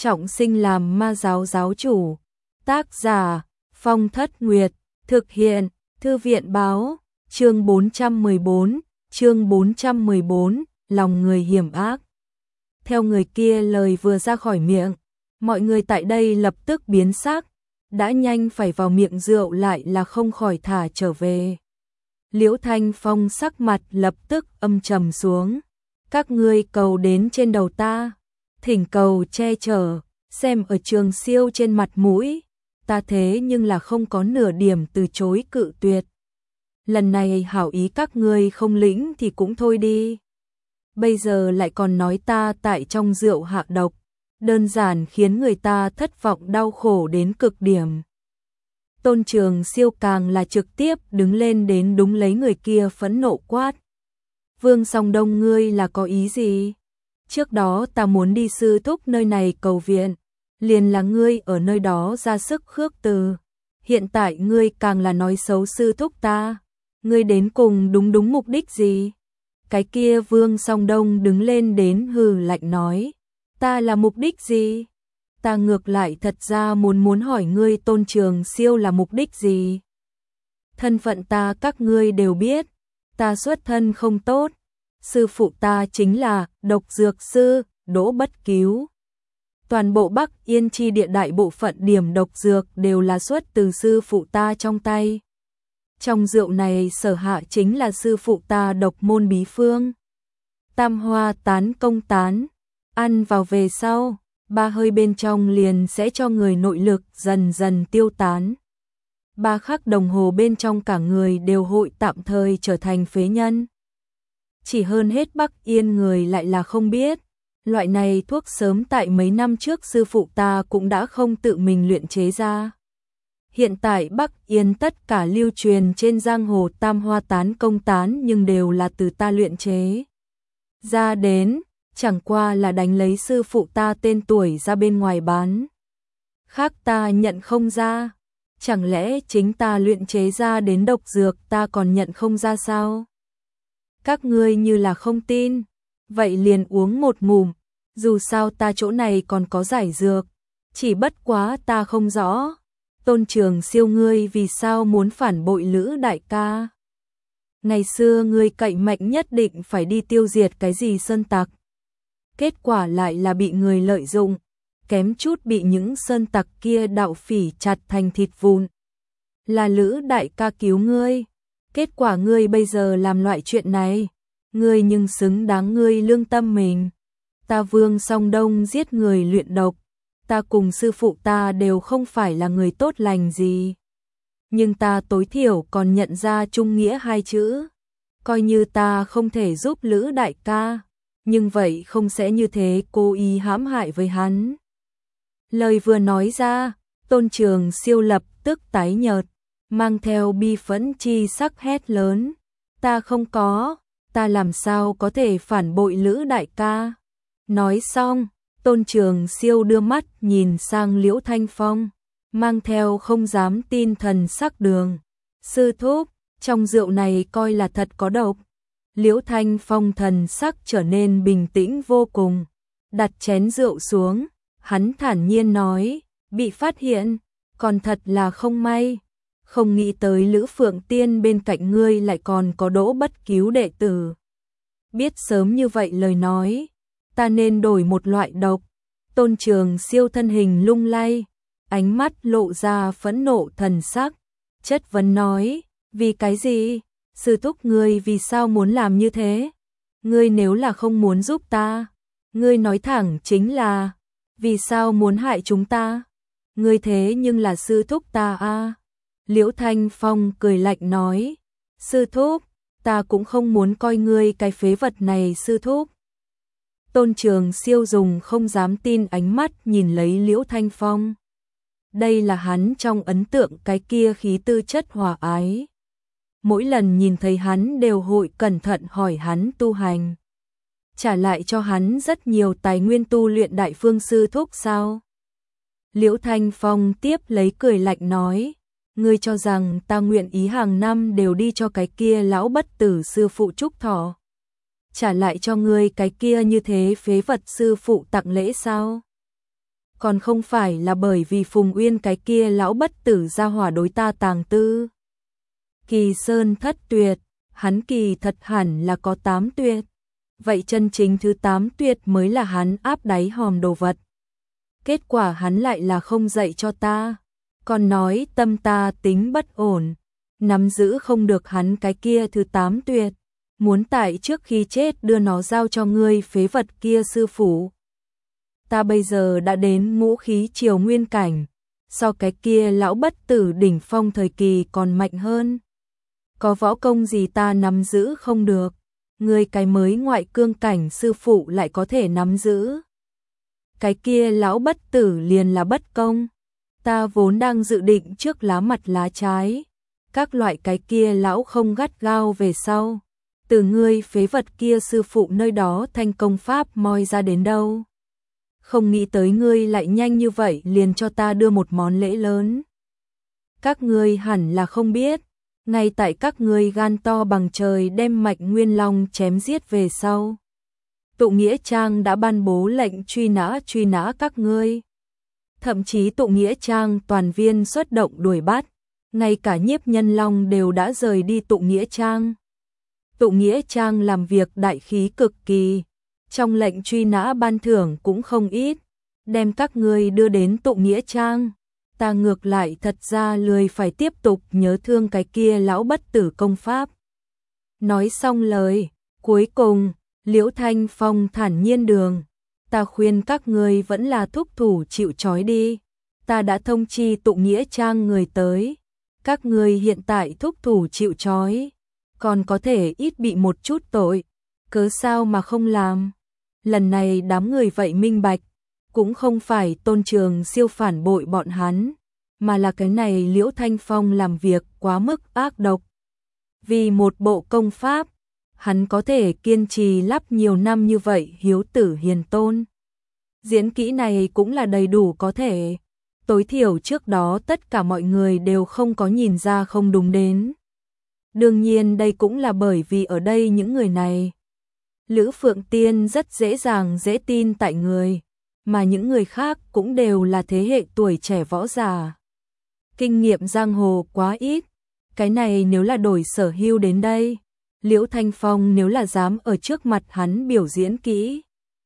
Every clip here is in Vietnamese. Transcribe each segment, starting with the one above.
trọng sinh làm ma giáo giáo chủ. Tác giả Phong Thất Nguyệt, thực hiện Thư viện báo, chương 414, lòng người hiểm ác. Theo người kia lời vừa ra khỏi miệng, mọi người tại đây lập tức biến sắc, đã nhanh phải vào miệng rượu lại là không khỏi thả trở về. Liễu Thanh Phong sắc mặt lập tức âm trầm xuống. Các ngươi cầu đến trên đầu ta, thỉnh cầu che chở, xem ở Trường Siêu trên mặt mũi, ta thế nhưng là không có nửa điểm từ chối cự tuyệt. Lần này hảo ý các ngươi không lĩnh thì cũng thôi đi. Bây giờ lại còn nói ta tại trong rượu hạ độc, đơn giản khiến người ta thất vọng đau khổ đến cực điểm. Tôn Trường Siêu càng là trực tiếp đứng lên đến đúng lấy người kia phẫn nộ quát. Vương Song Đông ngươi là có ý gì? Trước đó ta muốn đi sư thúc nơi này cầu viện, liền là ngươi ở nơi đó ra sức khước từ. Hiện tại ngươi càng là nói xấu sư thúc ta, ngươi đến cùng đúng mục đích gì? Cái kia Vương Song Đông đứng lên đến hừ lạnh nói, ta là mục đích gì? Ta ngược lại thật ra muốn hỏi ngươi Tôn Trường Siêu là mục đích gì? Thân phận ta các ngươi đều biết, ta xuất thân không tốt, sư phụ ta chính là độc dược sư Đỗ Bất Cứu. Toàn bộ Bắc Yên chi địa đại bộ phận điểm độc dược đều là xuất từ sư phụ ta trong tay. Trong rượu này sở hạ chính là sư phụ ta độc môn bí phương. Tam hoa tán công tán, ăn vào về sau, 3 hơi bên trong liền sẽ cho người nội lực dần dần tiêu tán. 3 khắc đồng hồ bên trong cả người đều hội tạm thời trở thành phế nhân. Chỉ hơn hết Bắc Yên người lại là không biết, loại này thuốc sớm tại mấy năm trước sư phụ ta cũng đã không tự mình luyện chế ra. Hiện tại Bắc Yên tất cả lưu truyền trên giang hồ tam hoa tán công tán nhưng đều là từ ta luyện chế ra đến, chẳng qua là đánh lấy sư phụ ta tên tuổi ra bên ngoài bán. Khác ta nhận không ra, chẳng lẽ chính ta luyện chế ra đến độc dược ta còn nhận không ra sao? Các ngươi như là không tin, vậy liền uống một ngụm, dù sao ta chỗ này còn có giải dược, chỉ bất quá ta không rõ. Tôn Trường Siêu ngươi vì sao muốn phản bội Lữ đại ca? Ngày xưa ngươi cậy mạnh nhất định phải đi tiêu diệt cái gì sơn tặc. Kết quả lại là bị người lợi dụng, kém chút bị những sơn tặc kia đạo phỉ chặt thành thịt vụn. Là Lữ đại ca cứu ngươi, kết quả ngươi bây giờ làm loại chuyện này, ngươi nhưng xứng đáng ngươi lương tâm mình. Ta Vương Song Đông giết người luyện độc, ta cùng sư phụ ta đều không phải là người tốt lành gì. Nhưng ta tối thiểu còn nhận ra trung nghĩa 2 chữ. Coi như ta không thể giúp Lữ đại ca, nhưng vậy không sẽ như thế cố ý hãm hại với hắn. Lời vừa nói ra, Tôn Trường Siêu lập tức tái nhợt, mang theo bi phẫn chi sắc hét lớn. Ta không có, ta làm sao có thể phản bội Lữ đại ca? Nói xong, Tôn Trường Siêu đưa mắt nhìn sang Liễu Thanh Phong, mang theo không dám tin thần sắc đường. Sư thúc, trong rượu này coi là thật có độc. Liễu Thanh Phong thần sắc trở nên bình tĩnh vô cùng, đặt chén rượu xuống, hắn thản nhiên nói, bị phát hiện, còn thật là không may, không nghĩ tới Lữ Phượng Tiên bên cạnh ngươi lại còn có Đỗ Bất Cứu đệ tử. Biết sớm như vậy lời nói, ta nên đổi một loại độc. Tôn Trường Siêu thân hình lung lay, ánh mắt lộ ra phẫn nộ thần sắc, chất vấn nói, vì cái gì? Sư thúc ngươi vì sao muốn làm như thế? Ngươi nếu là không muốn giúp ta, ngươi nói thẳng chính là, vì sao muốn hại chúng ta? Ngươi thế nhưng là sư thúc ta a. Liễu Thanh Phong cười lạnh nói, sư thúc, ta cũng không muốn coi ngươi cái phế vật này sư thúc. Tôn Trường Siêu dùng không dám tin ánh mắt nhìn lấy Liễu Thanh Phong. Đây là hắn trong ấn tượng cái kia khí tư chất hòa ái. Mỗi lần nhìn thấy hắn đều hội cẩn thận hỏi hắn tu hành. Trả lại cho hắn rất nhiều tài nguyên tu luyện đại phương sư thúc sao? Liễu Thanh Phong tiếp lấy cười lạnh nói, ngươi cho rằng ta nguyện ý hàng năm đều đi cho cái kia lão bất tử sư phụ chúc thọ, trả lại cho ngươi cái kia như thế phế vật sư phụ tặng lễ sao? còn không phải là bởi vì Phùng Uyên cái kia lão bất tử ra hỏa đối ta tàng tư. Kỳ Sơn thất tuyệt, hắn kỳ thật hẳn là có 8 tuyệt. Vậy chân chính thứ 8 tuyệt mới là hắn áp đáy hòm đồ vật. Kết quả hắn lại là không dạy cho ta, còn nói tâm ta tính bất ổn, nắm giữ không được hắn cái kia thứ 8 tuyệt, muốn tại trước khi chết đưa nó giao cho ngươi phế vật kia sư phụ. Ta bây giờ đã đến ngũ khí triều nguyên cảnh, so cái kia lão bất tử đỉnh phong thời kỳ còn mạnh hơn. Có võ công gì ta nắm giữ không được, ngươi cái mới ngoại cương cảnh sư phụ lại có thể nắm giữ. Cái kia lão bất tử liền là bất công. Ta vốn đang dự định trước lá mặt lá trái, các loại cái kia lão không gắt gao về sau, từ ngươi phế vật kia sư phụ nơi đó thanh công pháp moi ra đến đâu. Không nghĩ tới ngươi lại nhanh như vậy liền cho ta đưa một món lễ lớn. Các ngươi hẳn là không biết, ngay tại các ngươi gan to bằng trời đem Mạch Nguyên Long chém giết về sau, Tụ Nghĩa Trang đã ban bố lệnh truy nã các ngươi. Thậm chí Tụ Nghĩa Trang toàn viên xuất động đuổi bắt, ngay cả Nhiếp Nhân Long đều đã rời đi Tụ Nghĩa Trang. Tụ Nghĩa Trang làm việc đại khí cực kỳ, trong lệnh truy nã ban thưởng cũng không ít, đem các ngươi đưa đến Tụ Nghĩa Trang. Ta ngược lại thật ra lười phải tiếp tục nhớ thương cái kia lão bất tử công pháp. Nói xong lời, cuối cùng, Liễu Thanh Phong thản nhiên đường. Ta khuyên các ngươi vẫn là thúc thủ chịu trói đi. Ta đã thông chi Tụ Nghĩa Trang người tới. Các ngươi hiện tại thúc thủ chịu trói, còn có thể ít bị một chút tội. Cớ sao mà không làm? Lần này đám người vậy minh bạch, cũng không phải Tôn Trường Siêu phản bội bọn hắn, mà là cái này Liễu Thanh Phong làm việc quá mức ác độc. Vì một bộ công pháp, hắn có thể kiên trì lắp nhiều năm như vậy hiếu tử hiền tôn. Diễn kỹ này cũng là đầy đủ có thể, tối thiểu trước đó tất cả mọi người đều không có nhìn ra không đúng đến. Đương nhiên đây cũng là bởi vì ở đây những người này, Lữ Phượng Tiên rất dễ dàng dễ tin tại người, mà những người khác cũng đều là thế hệ tuổi trẻ võ giả. Kinh nghiệm giang hồ quá ít, cái này nếu là đổi Sở Hưu đến đây, Liễu Thanh Phong nếu là dám ở trước mặt hắn biểu diễn kỹ,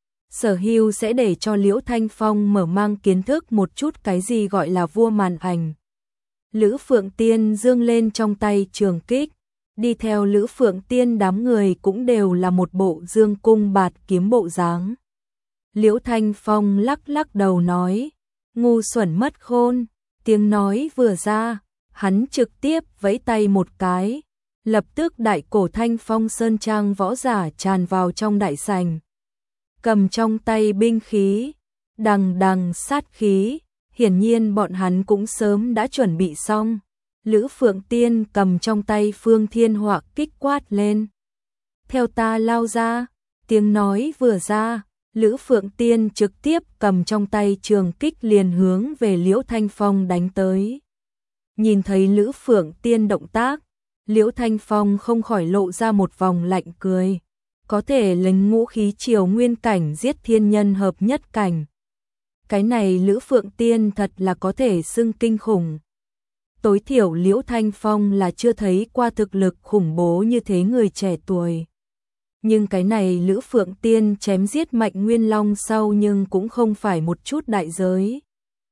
Sở Hưu sẽ để cho Liễu Thanh Phong mở mang kiến thức một chút cái gì gọi là vua màn ảnh. Lữ Phượng Tiên giương lên trong tay trường kích, đi theo Lữ Phượng Tiên đám người cũng đều là một bộ dương cung bạt kiếm bộ dáng. Liễu Thanh Phong lắc lắc đầu nói, ngu xuẩn mất khôn, tiếng nói vừa ra, hắn trực tiếp vẫy tay một cái, lập tức đại cổ Thanh Phong Sơn Trang võ giả tràn vào trong đại sảnh. Cầm trong tay binh khí, đằng đằng sát khí, hiển nhiên bọn hắn cũng sớm đã chuẩn bị xong. Lữ Phượng Tiên cầm trong tay Phương Thiên Họa kích quát lên. Theo ta lao ra, tiếng nói vừa ra, Lữ Phượng Tiên trực tiếp cầm trong tay trường kích liền hướng về Liễu Thanh Phong đánh tới. Nhìn thấy Lữ Phượng Tiên động tác, Liễu Thanh Phong không khỏi lộ ra một vòng lạnh cười. Có thể lấy ngũ khí triều nguyên cảnh giết thiên nhân hợp nhất cảnh. Cái này Lữ Phượng Tiên thật là có thể xưng kinh khủng. Tối thiểu Liễu Thanh Phong là chưa thấy qua thực lực khủng bố như thế người trẻ tuổi. Nhưng cái này Lữ Phượng Tiên chém giết Mạnh Nguyên Long sau nhưng cũng không phải một chút đại giới.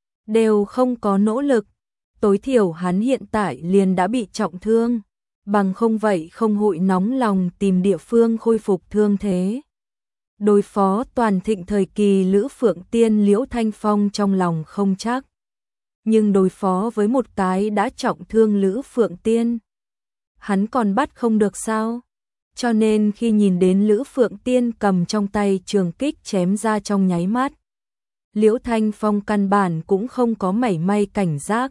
Đều không có nỗ lực, tối thiểu hắn hiện tại liền đã bị trọng thương, bằng không vậy không hội nóng lòng tìm địa phương khôi phục thương thế. Đối phó toàn thịnh thời kỳ Lữ Phượng Tiên Liễu Thanh Phong trong lòng không chắc. Nhưng đối phó với một cái đã trọng thương Lữ Phượng Tiên, hắn còn bắt không được sao? Cho nên khi nhìn đến Lữ Phượng Tiên cầm trong tay trường kích chém ra trong nháy mắt, Liễu Thanh Phong căn bản cũng không có mảy may cảnh giác.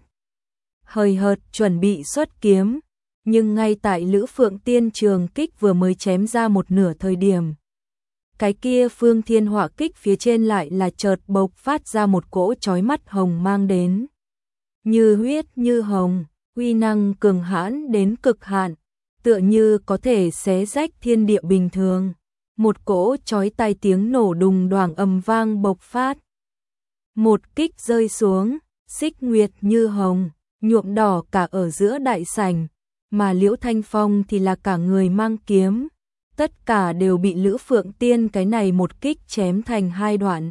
Hời hợt chuẩn bị xuất kiếm, nhưng ngay tại Lữ Phượng Tiên trường kích vừa mới chém ra một nửa thời điểm, cái kia Phương Thiên Họa kích phía trên lại là chợt bộc phát ra một cỗ chói mắt hồng mang đến. Như huyết như hồng, uy năng cường hãn đến cực hạn, tựa như có thể xé rách thiên địa bình thường. Một cỗ chói tai tiếng nổ đùng đoàng ầm vang bộc phát. Một kích rơi xuống, xích nguyệt như hồng, nhuộm đỏ cả ở giữa đại sảnh, mà Liễu Thanh Phong thì là cả người mang kiếm. Tất cả đều bị Lữ Phượng Tiên cái này một kích chém thành hai đoạn.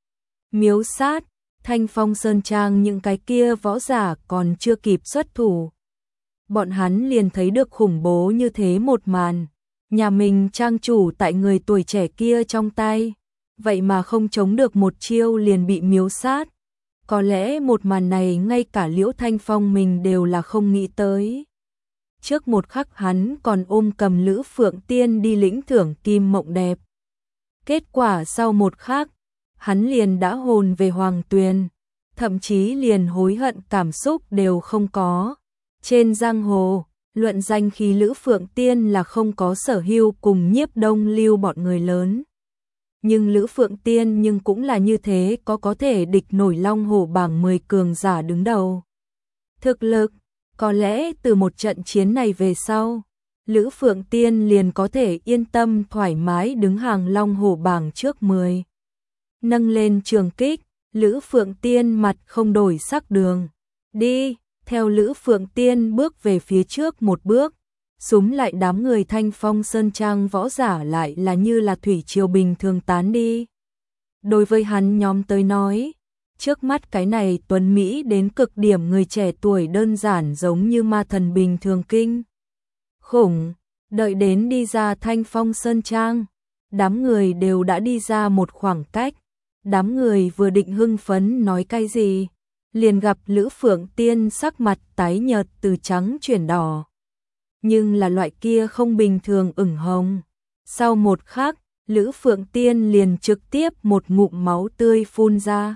Miếu sát, Thanh Phong Sơn Trang những cái kia võ giả còn chưa kịp xuất thủ. Bọn hắn liền thấy được khủng bố như thế một màn. Nhà mình trang chủ tại người tuổi trẻ kia trong tay. Vậy mà không chống được một chiêu liền bị miếu sát. Có lẽ một màn này ngay cả Liễu Thanh Phong mình đều là không nghĩ tới. Trước một khắc hắn còn ôm cầm Lữ Phượng Tiên đi lĩnh thưởng kim mộng đẹp. Kết quả sau một khắc, hắn liền đã hồn về Hoàng Tuyền, thậm chí liền hối hận cảm xúc đều không có. Trên giang hồ, luận danh khí Lữ Phượng Tiên là không có sở hữu cùng Nhiếp Đông Lưu bọn người lớn. Nhưng Lữ Phượng Tiên nhưng cũng là như thế có thể địch nổi Long Hổ bảng 10 cường giả đứng đầu. Thực lực, có lẽ từ một trận chiến này về sau, Lữ Phượng Tiên liền có thể yên tâm thoải mái đứng hàng Long Hổ bảng trước 10. Nâng lên trường kích, Lữ Phượng Tiên mặt không đổi sắc đường. Đi, theo Lữ Phượng Tiên bước về phía trước một bước, súm lại đám người Thanh Phong Sơn Trang võ giả lại là như là thủy triều bình thường tán đi. Đối với hắn nhóm tới nói, trước mắt cái này tuấn Mỹ đến cực điểm người trẻ tuổi đơn giản giống như ma thần bình thường kinh. Khủng, đợi đến đi ra Thanh Phong Sơn Trang, đám người đều đã đi ra một khoảng cách. Đám người vừa định hưng phấn nói cái gì, liền gặp Lữ Phượng Tiên sắc mặt tái nhợt từ trắng chuyển đỏ. Nhưng là loại kia không bình thường ửng hồng. Sau một khắc, Lữ Phượng Tiên liền trực tiếp một ngụm máu tươi phun ra.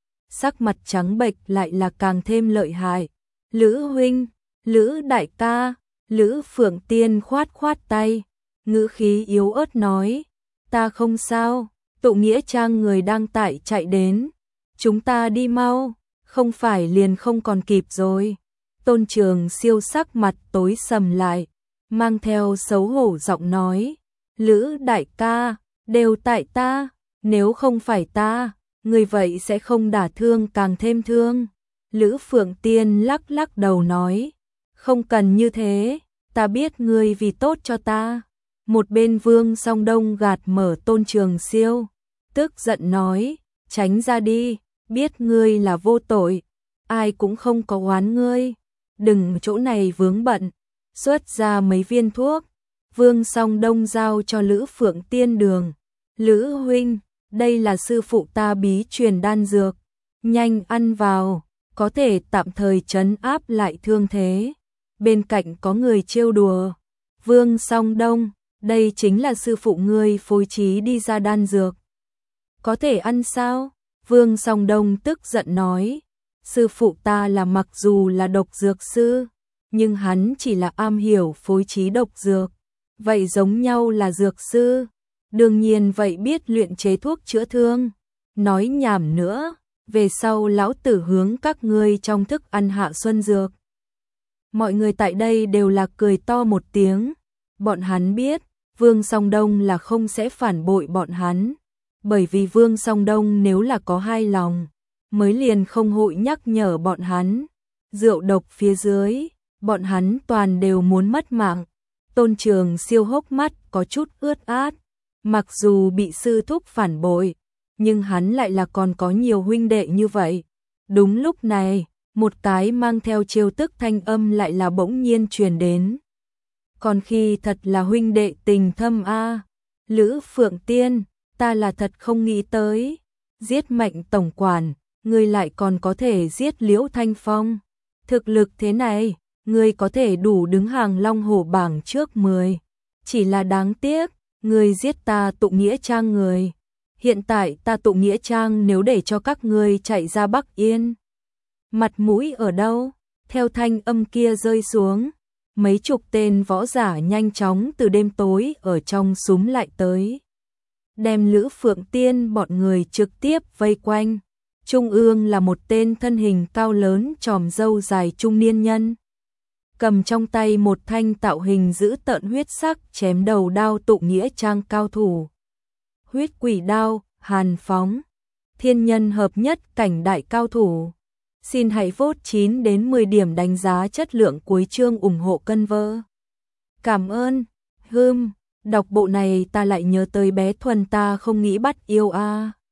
Sắc mặt trắng bệch lại là càng thêm lợi hại. Lữ huynh, Lữ đại ca, Lữ Phượng Tiên khoát khoát tay, ngữ khí yếu ớt nói, ta không sao, Tụ Nghĩa Trang người đang tại chạy đến, chúng ta đi mau, không phải liền không còn kịp rồi. Tôn Trường Siêu sắc mặt tối sầm lại, mang theo xấu hổ giọng nói, Lữ đại ca, đều tại ta, nếu không phải ta, người vậy sẽ không đả thương càng thêm thương. Lữ Phượng Tiên lắc lắc đầu nói, không cần như thế, ta biết ngươi vì tốt cho ta. Một bên Vương Song Đông gạt mở Tôn Trường Siêu, tức giận nói, tránh ra đi, biết ngươi là vô tội, ai cũng không có oán ngươi, đừng chỗ này vướng bận, xuất ra mấy viên thuốc. Vương Song Đông giao cho Lữ Phượng Tiên đường, Lữ huynh, đây là sư phụ ta bí truyền đan dược, nhanh ăn vào, có thể tạm thời trấn áp lại thương thế. Bên cạnh có người trêu đùa, Vương Song Đông, đây chính là sư phụ ngươi phối trí đi ra đan dược. Có thể ăn sao? Vương Song Đông tức giận nói, sư phụ ta là mặc dù là độc dược sư, nhưng hắn chỉ là am hiểu phối trí độc dược, vậy giống nhau là dược sư, đương nhiên vậy biết luyện chế thuốc chữa thương. Nói nhảm nữa, về sau lão tử hướng các ngươi trong thức ăn hạ xuân dược. Mọi người tại đây đều là cười to một tiếng, bọn hắn biết, Vương Song Đông là không sẽ phản bội bọn hắn, bởi vì Vương Song Đông nếu là có hai lòng, mới liền không hội nhắc nhở bọn hắn. Rượu độc phía dưới, bọn hắn toàn đều muốn mất mạng. Tôn Trường Siêu hốc mắt có chút ướt át, mặc dù bị sư thúc phản bội, nhưng hắn lại là còn có nhiều huynh đệ như vậy. Đúng lúc này, một cái mang theo trêu tức thanh âm lại là bỗng nhiên truyền đến. Còn khi thật là huynh đệ tình thâm a, Lữ Phượng Tiên, ta là thật không nghĩ tới, giết Mạnh tổng quản, ngươi lại còn có thể giết Liễu Thanh Phong. Thực lực thế này, ngươi có thể đủ đứng hàng Long Hổ bảng trước 10. Chỉ là đáng tiếc, ngươi giết ta Tụ Nghĩa Trang người. Hiện tại ta Tụ Nghĩa Trang nếu để cho các ngươi chạy ra Bắc Yên, mặt mũi ở đâu? Theo thanh âm kia rơi xuống, mấy chục tên võ giả nhanh chóng từ đêm tối ở trong súm lại tới, đem Lữ Phượng Tiên bọn người trực tiếp vây quanh. Trung ương là một tên thân hình cao lớn tròm râu dài trung niên nhân, cầm trong tay một thanh tạo hình dữ tợn huyết sắc chém đầu đao Tụ Nghĩa Trang cao thủ. Huyết quỷ đao, hàn phóng. thiên nhân hợp nhất cảnh đại cao thủ. Xin hãy vote 9 đến 10 điểm đánh giá chất lượng cuối chương ủng hộ cân vơ. Cảm ơn. Đọc bộ này ta lại nhớ tới bé Thuần ta không nghĩ bắt yêu a.